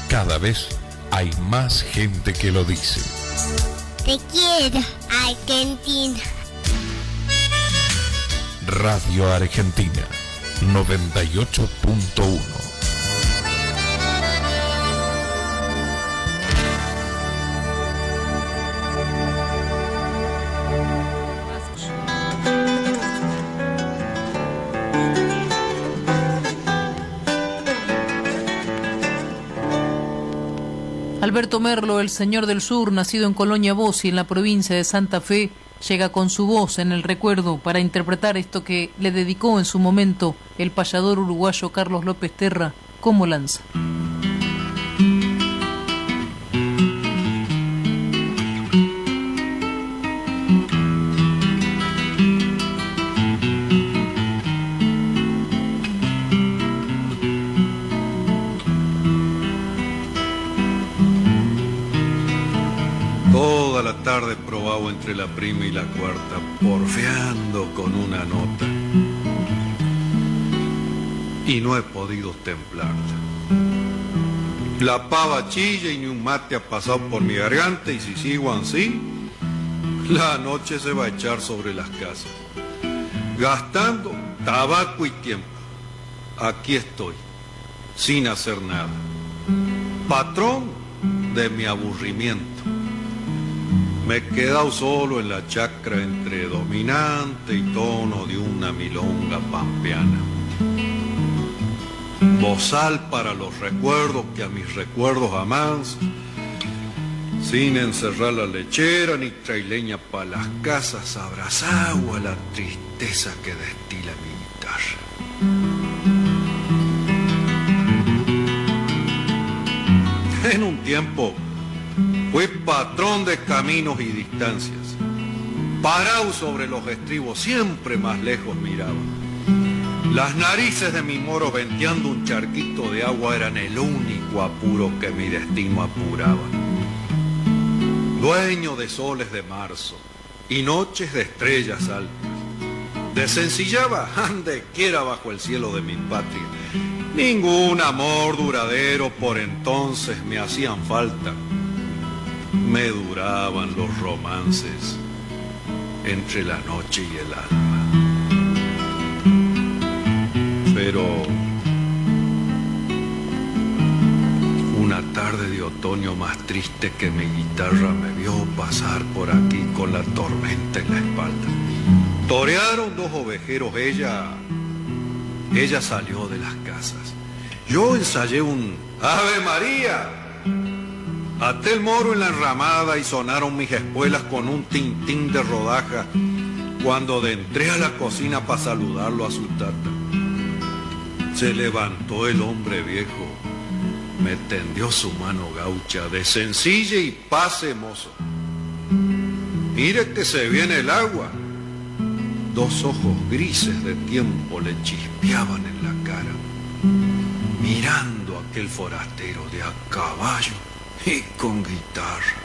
Cada vez hay más gente que lo dice. Te quiero, Argentina. Radio Argentina 98.1. Alberto Merlo, el señor del sur, nacido en Colonia Bossi, en la provincia de Santa Fe, llega con su voz en el recuerdo para interpretar esto que le dedicó en su momento el payador uruguayo Carlos López Terra como lanza. Toda la tarde he probado entre la prima y la cuarta, porfiando con una nota. Y no he podido templarla. La pava chilla y ni un mate ha pasado por mi garganta, y si sigo así, la noche se va a echar sobre las casas. Gastando tabaco y tiempo. Aquí estoy, sin hacer nada. Patrón de mi aburrimiento. Me he quedado solo en la chacra entre dominante y tono de una milonga pampeana. Bozal para los recuerdos que a mis recuerdos amanso, sin encerrar la lechera ni traileña para las casas, abrazado a la tristeza que destila mi guitarra. En un tiempo fui patrón de caminos y distancias. Parado sobre los estribos, siempre más lejos miraba. Las narices de mi moro venteando un charquito de agua eran el único apuro que mi destino apuraba. Dueño de soles de marzo y noches de estrellas altas, desencillaba ande quiera bajo el cielo de mi patria. Ningún amor duradero por entonces me hacían falta. Me duraban los romances entre la noche y el alma. Pero una tarde de otoño más triste que mi guitarra me vio pasar por aquí con la tormenta en la espalda. Torearon dos ovejeros, ella salió de las casas. Yo ensayé un Ave María. Até el moro en la enramada y sonaron mis espuelas con un tintín de rodaja cuando entré a la cocina para saludarlo a su tata. Se levantó el hombre viejo, me tendió su mano gaucha de sencilla y pase, mozo. Mire que se viene el agua. Dos ojos grises de tiempo le chispeaban en la cara, mirando a aquel forastero de a caballo y con guitarra.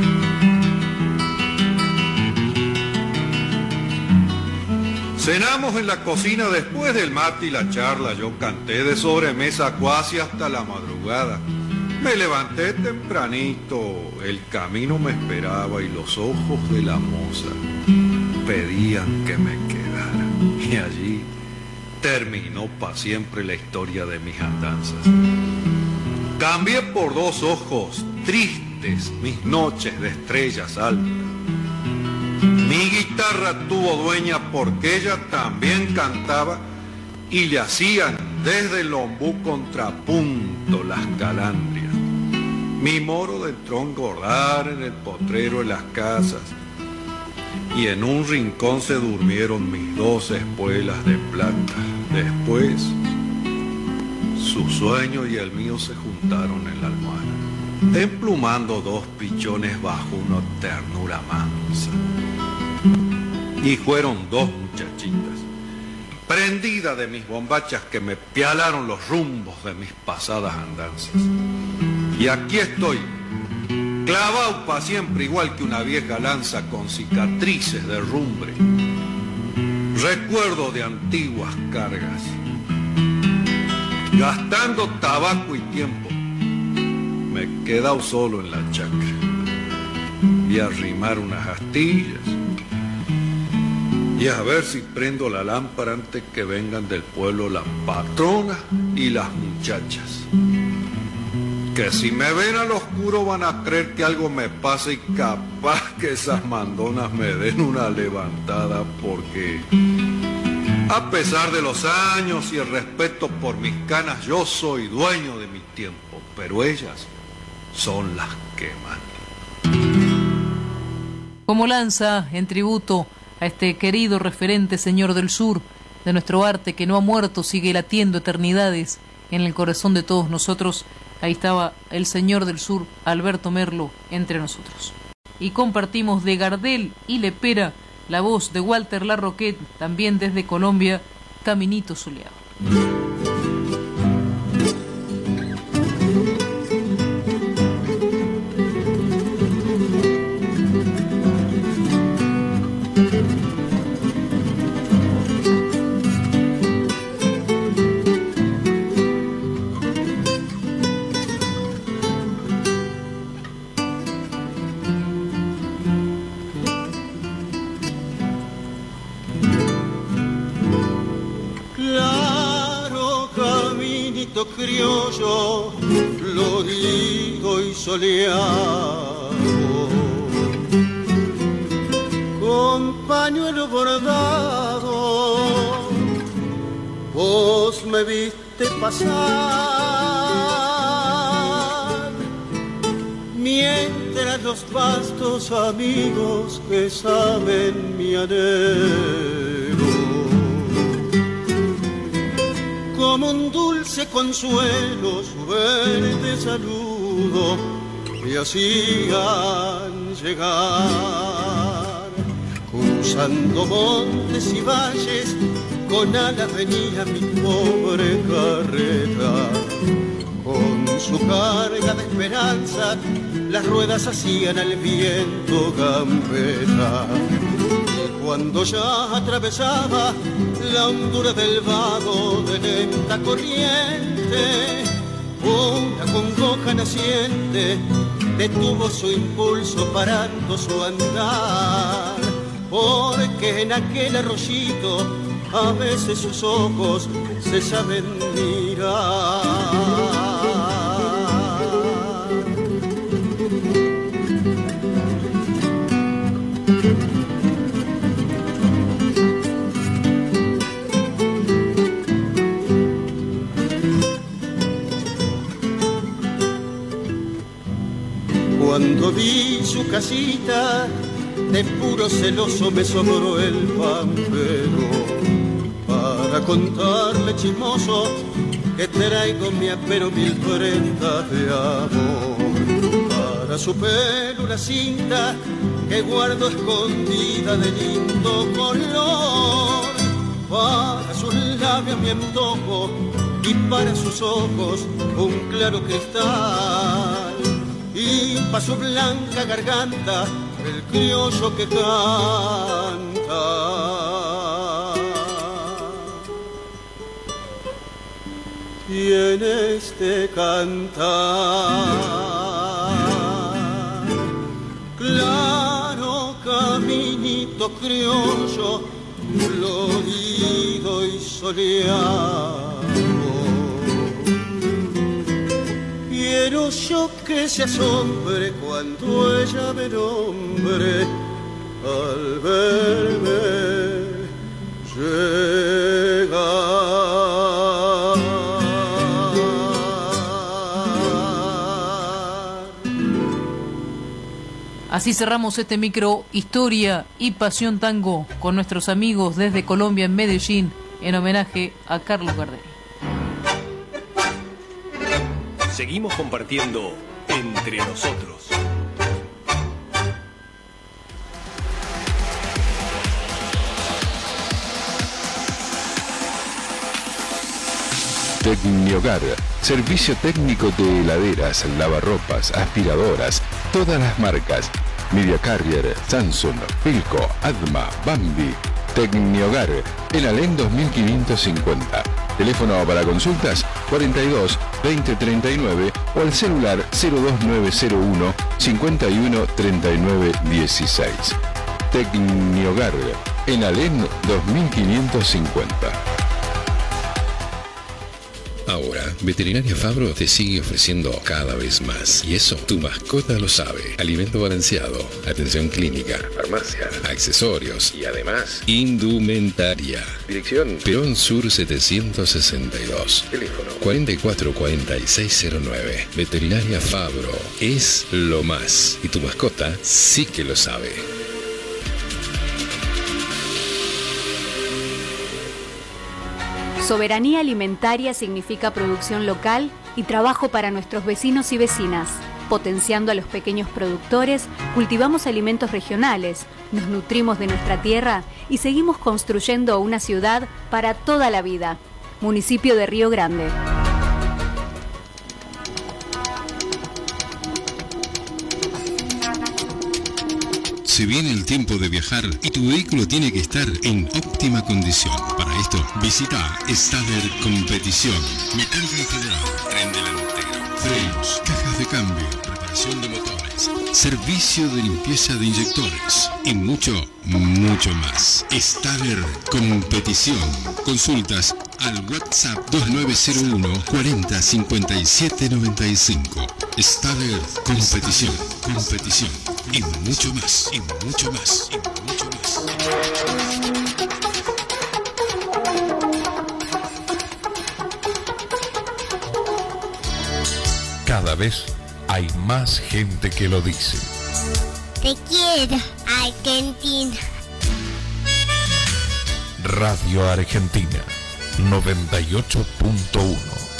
Cenamos en la cocina después del mate y la charla. Yo canté de sobremesa casi hasta la madrugada. Me levanté tempranito, el camino me esperaba y los ojos de la moza pedían que me quedara. Y allí terminó para siempre la historia de mis andanzas. Cambié por dos ojos tristes mis noches de estrellas altas. Mi guitarra tuvo dueña porque ella también cantaba y le hacían desde el ombú contrapunto las calandrias. Mi moro entró a engordar en el potrero de las casas y en un rincón se durmieron mis dos espuelas de plata. Después, su sueño y el mío se juntaron en la almohada, emplumando dos pichones bajo una ternura mansa. Y fueron dos muchachitas, prendidas de mis bombachas que me pialaron los rumbos de mis pasadas andanzas. Y aquí estoy, clavado para siempre igual que una vieja lanza con cicatrices de rumbre, recuerdo de antiguas cargas, gastando tabaco y tiempo. me he quedado solo en la chacra. Voy a arrimar unas astillas y a ver si prendo la lámpara antes que vengan del pueblo las patronas y las muchachas. Que si me ven al oscuro van a creer que algo me pasa y capaz que esas mandonas me den una levantada, porque a pesar de los años y el respeto por mis canas, yo soy dueño de mi tiempo, pero ellas son las que mandan. Como lanza en tributo a este querido referente señor del sur, de nuestro arte que no ha muerto, sigue latiendo eternidades en el corazón de todos nosotros, ahí estaba el señor del sur, Alberto Merlo, entre nosotros. Y compartimos de Gardel y Lepera la voz de Walter Larroquette, también desde Colombia, Caminito Soleado. Criollo, florido y soleado, con pañuelo bordado, vos me viste pasar, mientras los vastos amigos que saben mi anhelo, como un dulce consuelo, su verde saludo me hacían llegar. Cruzando montes y valles, con alas venía mi pobre carreta. Con su carga de esperanza, las ruedas hacían al viento gambeta. Cuando ya atravesaba la hondura del vago de lenta corriente, una congoja naciente detuvo su impulso parando su andar, porque en aquel arroyito a veces sus ojos se saben mirar. Cuando vi su casita, de puro celoso me sobró el pampero para contarle chismoso que traigo mi apero 1000 prendas de amor. Para su pelo una cinta que guardo escondida de lindo color. Para sus labios mi antojo y para sus ojos un claro cristal. Y pa' su blanca garganta el criollo que canta. Tienes de cantar, claro caminito criollo, florido y soleado. Quiero yo que se asombre cuando ella me nombre al verme llegar. Así cerramos este micro Historia y Pasión Tango con nuestros amigos desde Colombia en Medellín en homenaje a Carlos Gardel. Seguimos compartiendo entre nosotros. Tecnihogar, servicio técnico de heladeras, lavarropas, aspiradoras, todas las marcas. Media Carrier, Samsung, Philco, Adma, Bambi. Tecnihogar, en Alén 2550. Teléfono para consultas 42 20 39 o el celular 02901 51 39 16. Tecniogar, en Alén 2550. Ahora, Veterinaria Fabro te sigue ofreciendo cada vez más. Y eso, tu mascota lo sabe. Alimento balanceado, atención clínica, farmacia, accesorios y además, indumentaria. Dirección: Perón Sur 762. Teléfono: 444609. Veterinaria Fabro es lo más. Y tu mascota sí que lo sabe. Soberanía alimentaria significa producción local y trabajo para nuestros vecinos y vecinas. Potenciando a los pequeños productores, cultivamos alimentos regionales, nos nutrimos de nuestra tierra y seguimos construyendo una ciudad para toda la vida. Municipio de Río Grande. Se viene el tiempo de viajar y tu vehículo tiene que estar en óptima condición. Para esto, visita Stader Competición. Mecánica en general, tren delantero, frenos, cajas de cambio, reparación de motores, servicio de limpieza de inyectores y mucho, mucho más. Stader Competición. Consultas al WhatsApp 2901 40 57 95. Stader Competición. Competición. Y mucho más, y mucho más, y mucho más. Cada vez hay más gente que lo dice. Te quiero, Argentina. Radio Argentina 98.1.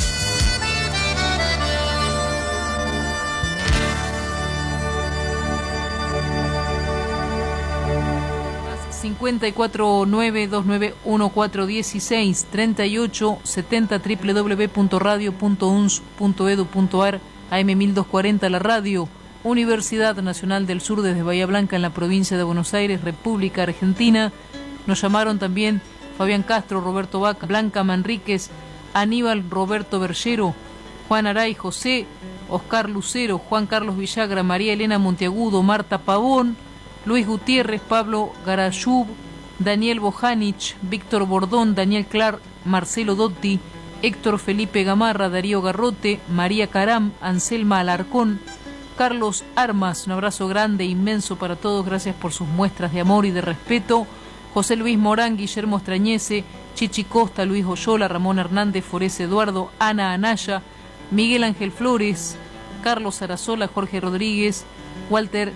549291416 3870 www.radio.uns.edu.ar AM1240 la radio. Universidad Nacional del Sur desde Bahía Blanca en la provincia de Buenos Aires, República Argentina. Nos llamaron también Fabián Castro, Roberto Vaca, Blanca Manríquez, Aníbal Roberto Bergero, Juan Aray José, Oscar Lucero, Juan Carlos Villagra, María Elena Monteagudo, Marta Pavón, Luis Gutiérrez, Pablo Garayub, Daniel Bojanic, Víctor Bordón, Daniel Clark, Marcelo Dotti, Héctor Felipe Gamarra, Darío Garrote, María Caram, Anselma Alarcón, Carlos Armas. Un abrazo grande, inmenso para todos, gracias por sus muestras de amor y de respeto. José Luis Morán, Guillermo Estrañese, Chichi Costa, Luis Oyola, Ramón Hernández, Forés Eduardo, Ana Anaya, Miguel Ángel Flores, Carlos Arazola, Jorge Rodríguez, Walter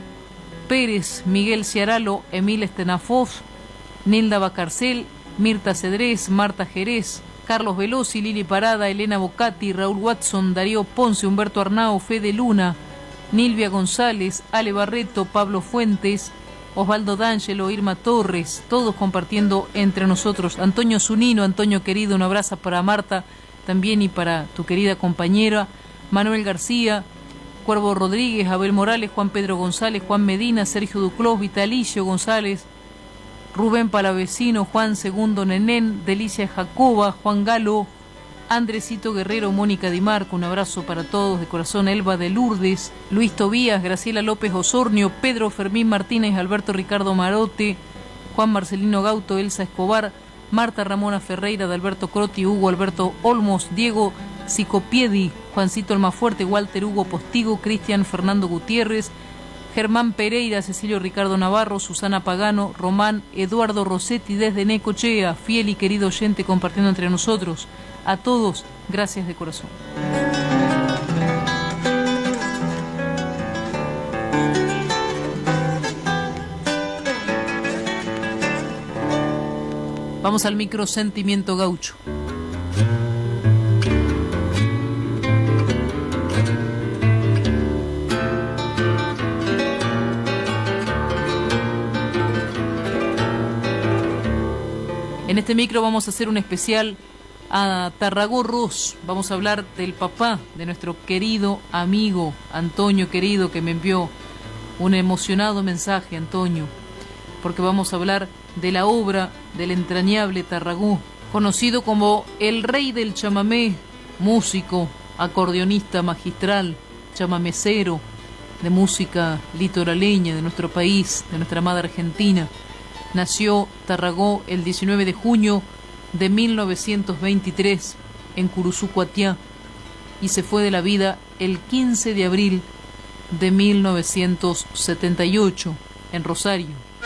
Pérez, Miguel Ciaralo, Emil Estenafov, Nilda Bacarcel, Mirta Cedrés, Marta Jerez, Carlos Velosi, Lili Parada, Elena Bocati, Raúl Watson, Darío Ponce, Humberto Arnao, Fede Luna, Nilvia González, Ale Barreto, Pablo Fuentes, Osvaldo D'Angelo, Irma Torres, todos compartiendo entre nosotros. Antonio Zunino, Antonio querido, un abrazo para Marta también y para tu querida compañera. Manuel García, Cuervo Rodríguez, Abel Morales, Juan Pedro González, Juan Medina, Sergio Duclos, Vitalicio González, Rubén Palavecino, Juan Segundo Nenén, Delicia Jacoba, Juan Galo, Andresito Guerrero, Mónica Di Marco, un abrazo para todos de corazón. Elba de Lourdes, Luis Tobías, Graciela López Osornio, Pedro Fermín Martínez, Alberto Ricardo Marote, Juan Marcelino Gauto, Elsa Escobar, Marta Ramona Ferreira, de Alberto Croti, Hugo Alberto Olmos, Diego Sicopiedi, Juancito Almafuerte, Walter Hugo Postigo, Cristian Fernando Gutiérrez, Germán Pereira, Cecilio Ricardo Navarro, Susana Pagano, Román Eduardo Rossetti desde Necochea, fiel y querido oyente compartiendo entre nosotros. A todos, gracias de corazón. Vamos al micro Sentimiento Gaucho. En este micro vamos a hacer un especial a Tarragorros. Vamos a hablar del papá de nuestro querido amigo Antonio querido, que me envió un emocionado mensaje, Antonio, porque vamos a hablar de la obra del entrañable Tarragó, conocido como el rey del chamamé, músico, acordeonista magistral, chamamecero de música litoraleña de nuestro país, de nuestra amada Argentina. Nació Tarragó el 19 de junio de 1923 en Curuzú, Cuatiá, y se fue de la vida el 15 de abril de 1978 en Rosario.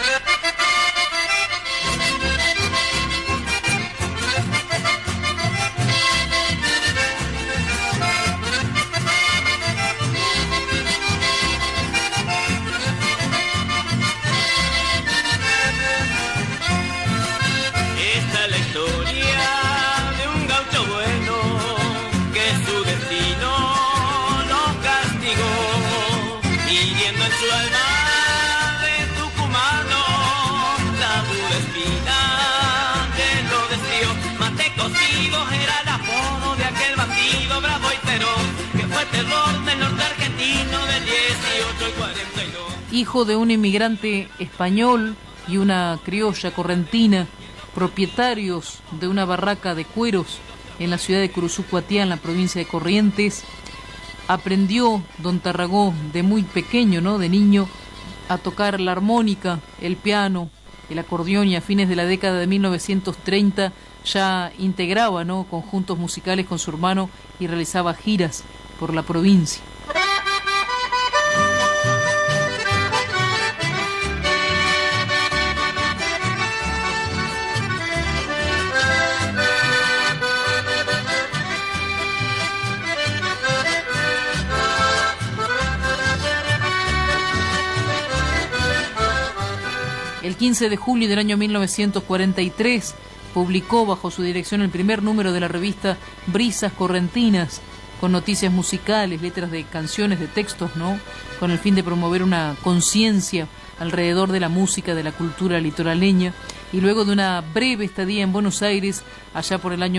Hijo de un inmigrante español y una criolla correntina, propietarios de una barraca de cueros en la ciudad de Curuzú, Cuatiá, en la provincia de Corrientes, aprendió don Tarragó de muy pequeño, ¿no?, de niño, a tocar la armónica, el piano, el acordeón, y a fines de la década de 1930 ya integraba, ¿no?, conjuntos musicales con su hermano y realizaba giras por la provincia. El 15 de julio del año 1943 publicó bajo su dirección el primer número de la revista Brisas Correntinas, con noticias musicales, letras de canciones, de textos, ¿no?, con el fin de promover una conciencia alrededor de la música, de la cultura litoraleña. Y luego de una breve estadía en Buenos Aires, allá por el año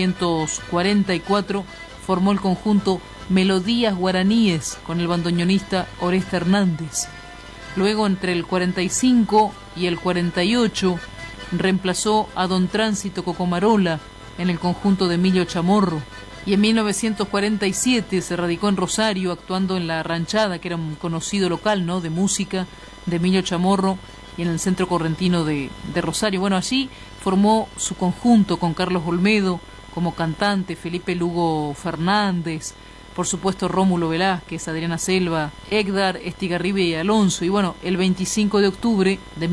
1944, formó el conjunto Melodías Guaraníes con el bandoneonista Oreste Hernández. Luego, entre el 45 y el 48, reemplazó a don Tránsito Cocomarola en el conjunto de Emilio Chamorro. Y en 1947 se radicó en Rosario, actuando en La Ranchada, que era un conocido local, ¿no?, de música de Emilio Chamorro, y en el Centro Correntino de Rosario. Bueno, allí formó su conjunto con Carlos Olmedo como cantante, Felipe Lugo Fernández, por supuesto Rómulo Velázquez, Adriana Selva, Edgar Estigarribia y Alonso. Y bueno, el 25 de octubre de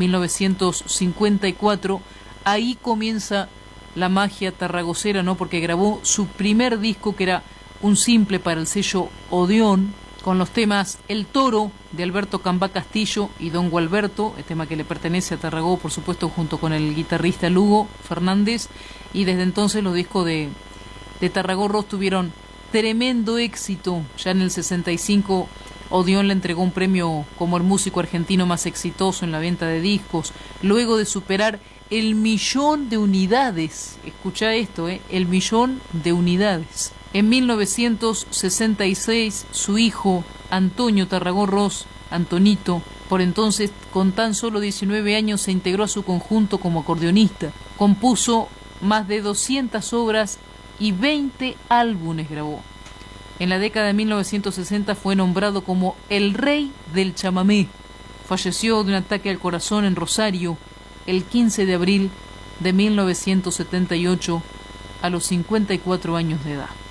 1954, ahí comienza la magia tarragocera, ¿no?, porque grabó su primer disco, que era un simple para el sello Odeón, con los temas El Toro de Alberto Cambá Castillo y Don Gualberto, el tema que le pertenece a Tarragó, por supuesto, junto con el guitarrista Lugo Fernández. Y desde entonces los discos de Tarragó Ross tuvieron tremendo éxito. Ya en el 65 Odeón le entregó un premio como el músico argentino más exitoso en la venta de discos, luego de superar el 1.000.000 de unidades. Escuchá esto, el 1.000.000 de unidades. En 1966 su hijo Antonio Tarragó Ross, Antonito, por entonces con tan solo 19 años, se integró a su conjunto como acordeonista. Compuso más de 200 obras y 20 álbumes grabó. En la década de 1960 fue nombrado como el rey del chamamé. Falleció de un ataque al corazón en Rosario el 15 de abril de 1978 a los 54 años de edad.